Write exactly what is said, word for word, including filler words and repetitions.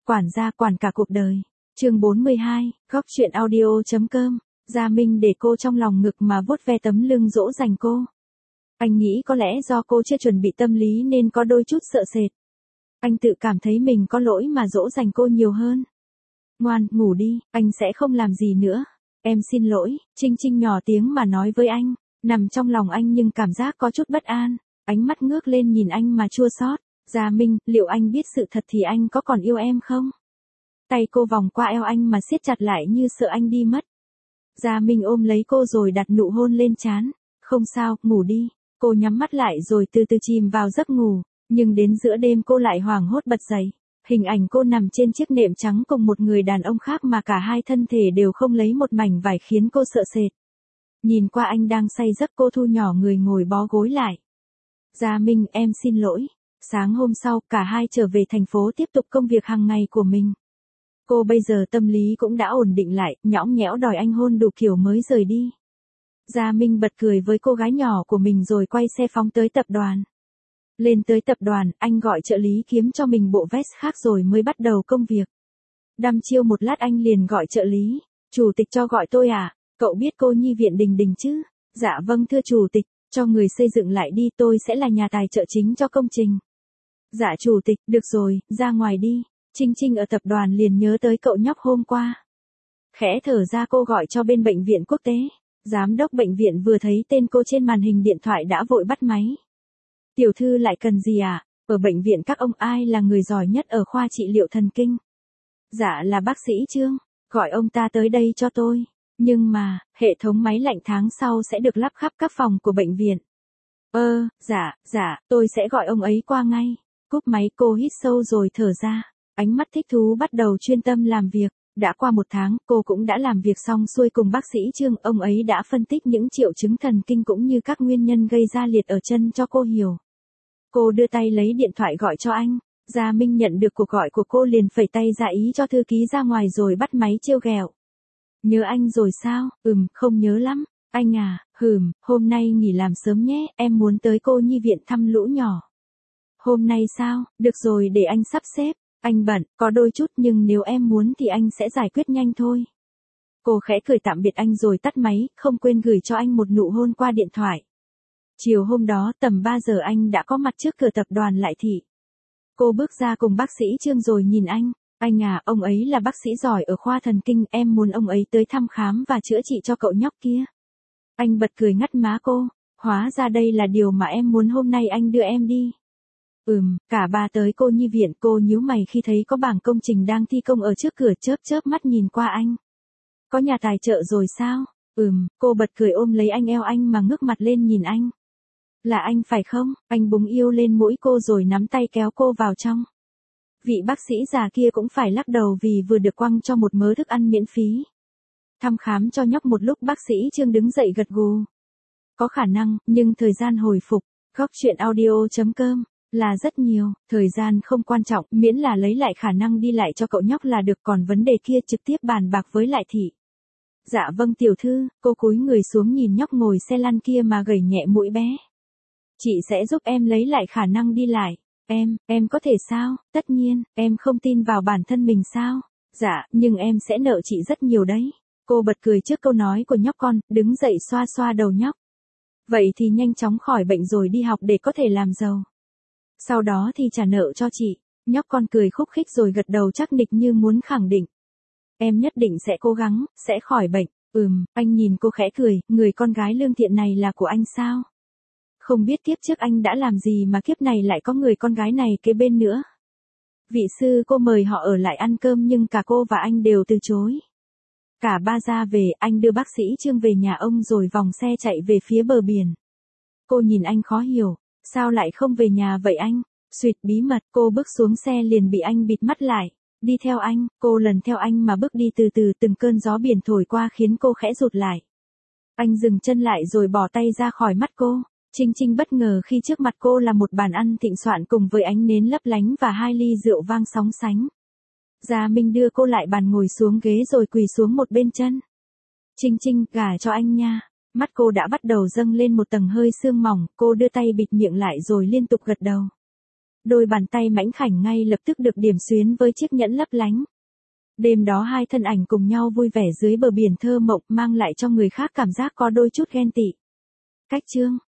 Quản gia quản cả cuộc đời. Chương bốn mươi hai, góc chuyện audio.com. Gia Minh để cô trong lòng ngực mà vuốt ve tấm lưng dỗ dành cô. Anh nghĩ có lẽ do cô chưa chuẩn bị tâm lý nên có đôi chút sợ sệt. Anh tự cảm thấy mình có lỗi mà dỗ dành cô nhiều hơn. Ngoan, ngủ đi, anh sẽ không làm gì nữa. Em xin lỗi, Trinh Trinh nhỏ tiếng mà nói với anh, nằm trong lòng anh nhưng cảm giác có chút bất an, ánh mắt ngước lên nhìn anh mà chua xót. Gia Minh, liệu anh biết sự thật thì anh có còn yêu em không? Tay cô vòng qua eo anh mà siết chặt lại như sợ anh đi mất. Gia Minh ôm lấy cô rồi đặt nụ hôn lên trán. Không sao, ngủ đi. Cô nhắm mắt lại rồi từ từ chìm vào giấc ngủ, nhưng đến giữa đêm cô lại hoảng hốt bật dậy. Hình ảnh cô nằm trên chiếc nệm trắng cùng một người đàn ông khác mà cả hai thân thể đều không lấy một mảnh vải khiến cô sợ sệt. Nhìn qua anh đang say giấc, cô thu nhỏ người ngồi bó gối lại. Gia Minh, em xin lỗi. Sáng hôm sau, cả hai trở về thành phố tiếp tục công việc hàng ngày của mình. Cô bây giờ tâm lý cũng đã ổn định lại, nhõng nhẽo đòi anh hôn đủ kiểu mới rời đi. Gia Minh bật cười với cô gái nhỏ của mình rồi quay xe phóng tới tập đoàn. Lên tới tập đoàn, anh gọi trợ lý kiếm cho mình bộ vest khác rồi mới bắt đầu công việc. Đăm chiêu một lát anh liền gọi trợ lý. Chủ tịch cho gọi tôi à? Cậu biết cô Nhi Viện Đình Đình chứ? Dạ vâng thưa chủ tịch, cho người xây dựng lại đi, tôi sẽ là nhà tài trợ chính cho công trình. Dạ chủ tịch, được rồi, ra ngoài đi. Trinh Trinh ở tập đoàn liền nhớ tới cậu nhóc hôm qua. Khẽ thở ra cô gọi cho bên bệnh viện quốc tế. Giám đốc bệnh viện vừa thấy tên cô trên màn hình điện thoại đã vội bắt máy. Tiểu thư lại cần gì à? Ở bệnh viện các ông ai là người giỏi nhất ở khoa trị liệu thần kinh? Dạ là bác sĩ Trương, gọi ông ta tới đây cho tôi. Nhưng mà, hệ thống máy lạnh tháng sau sẽ được lắp khắp các phòng của bệnh viện. Ơ, dạ, dạ, tôi sẽ gọi ông ấy qua ngay. Cúp máy cô hít sâu rồi thở ra. Ánh mắt thích thú bắt đầu chuyên tâm làm việc. Đã qua một tháng, cô cũng đã làm việc xong xuôi cùng bác sĩ Trương. Ông ấy đã phân tích những triệu chứng thần kinh cũng như các nguyên nhân gây ra liệt ở chân cho cô hiểu. Cô đưa tay lấy điện thoại gọi cho anh. Gia Minh nhận được cuộc gọi của cô liền phẩy tay ra ý cho thư ký ra ngoài rồi bắt máy trêu ghẹo. Nhớ anh rồi sao? Ừm, không nhớ lắm. Anh à, hừm, hôm nay nghỉ làm sớm nhé, em muốn tới cô Nhi Viện thăm lũ nhỏ. Hôm nay sao? Được rồi để anh sắp xếp. Anh bận, có đôi chút nhưng nếu em muốn thì anh sẽ giải quyết nhanh thôi. Cô khẽ cười tạm biệt anh rồi tắt máy, không quên gửi cho anh một nụ hôn qua điện thoại. Chiều hôm đó tầm ba giờ anh đã có mặt trước cửa tập đoàn Lại Thị. Cô bước ra cùng bác sĩ Trương rồi nhìn anh. Anh à, ông ấy là bác sĩ giỏi ở khoa thần kinh, em muốn ông ấy tới thăm khám và chữa trị cho cậu nhóc kia. Anh bật cười ngắt má cô. Hóa ra đây là điều mà em muốn, hôm nay anh đưa em đi. Ừm, cả ba tới cô Nhi Viện, cô nhíu mày khi thấy có bảng công trình đang thi công ở trước cửa, chớp chớp mắt nhìn qua anh. Có nhà tài trợ rồi sao? Ừm, cô bật cười ôm lấy anh, eo anh mà ngước mặt lên nhìn anh. Là anh phải không? Anh búng yêu lên mũi cô rồi nắm tay kéo cô vào trong. Vị bác sĩ già kia cũng phải lắc đầu vì vừa được quăng cho một mớ thức ăn miễn phí. Thăm khám cho nhóc một lúc, bác sĩ Trương đứng dậy gật gù. Có khả năng, nhưng thời gian hồi phục, góc chuyện audio.com, là rất nhiều, thời gian không quan trọng, miễn là lấy lại khả năng đi lại cho cậu nhóc là được, còn vấn đề kia trực tiếp bàn bạc với Lại Thị. Dạ vâng tiểu thư, cô cúi người xuống nhìn nhóc ngồi xe lăn kia mà gẩy nhẹ mũi bé. Chị sẽ giúp em lấy lại khả năng đi lại. Em, em có thể sao? Tất nhiên, em không tin vào bản thân mình sao? Dạ, nhưng em sẽ nợ chị rất nhiều đấy. Cô bật cười trước câu nói của nhóc con, đứng dậy xoa xoa đầu nhóc. Vậy thì nhanh chóng khỏi bệnh rồi đi học để có thể làm giàu. Sau đó thì trả nợ cho chị. Nhóc con cười khúc khích rồi gật đầu chắc nịch như muốn khẳng định. Em nhất định sẽ cố gắng, sẽ khỏi bệnh. Ừm, anh nhìn cô khẽ cười, người con gái lương thiện này là của anh sao? Không biết kiếp trước anh đã làm gì mà kiếp này lại có người con gái này kế bên nữa. Vị sư cô mời họ ở lại ăn cơm nhưng cả cô và anh đều từ chối. Cả ba ra về, anh đưa bác sĩ Trương về nhà ông rồi vòng xe chạy về phía bờ biển. Cô nhìn anh khó hiểu, sao lại không về nhà vậy anh? Xuyệt bí mật, cô bước xuống xe liền bị anh bịt mắt lại. Đi theo anh, cô lần theo anh mà bước đi từ từ, từng cơn gió biển thổi qua khiến cô khẽ rụt lại. Anh dừng chân lại rồi bỏ tay ra khỏi mắt cô. Trinh Trinh bất ngờ khi trước mặt cô là một bàn ăn thịnh soạn cùng với ánh nến lấp lánh và hai ly rượu vang sóng sánh. Gia Minh đưa cô lại bàn ngồi xuống ghế rồi quỳ xuống một bên chân. Trinh Trinh, gả cho anh nha. Mắt cô đã bắt đầu dâng lên một tầng hơi sương mỏng, cô đưa tay bịt miệng lại rồi liên tục gật đầu. Đôi bàn tay mảnh khảnh ngay lập tức được điểm xuyến với chiếc nhẫn lấp lánh. Đêm đó hai thân ảnh cùng nhau vui vẻ dưới bờ biển thơ mộng mang lại cho người khác cảm giác có đôi chút ghen tị. Cách chương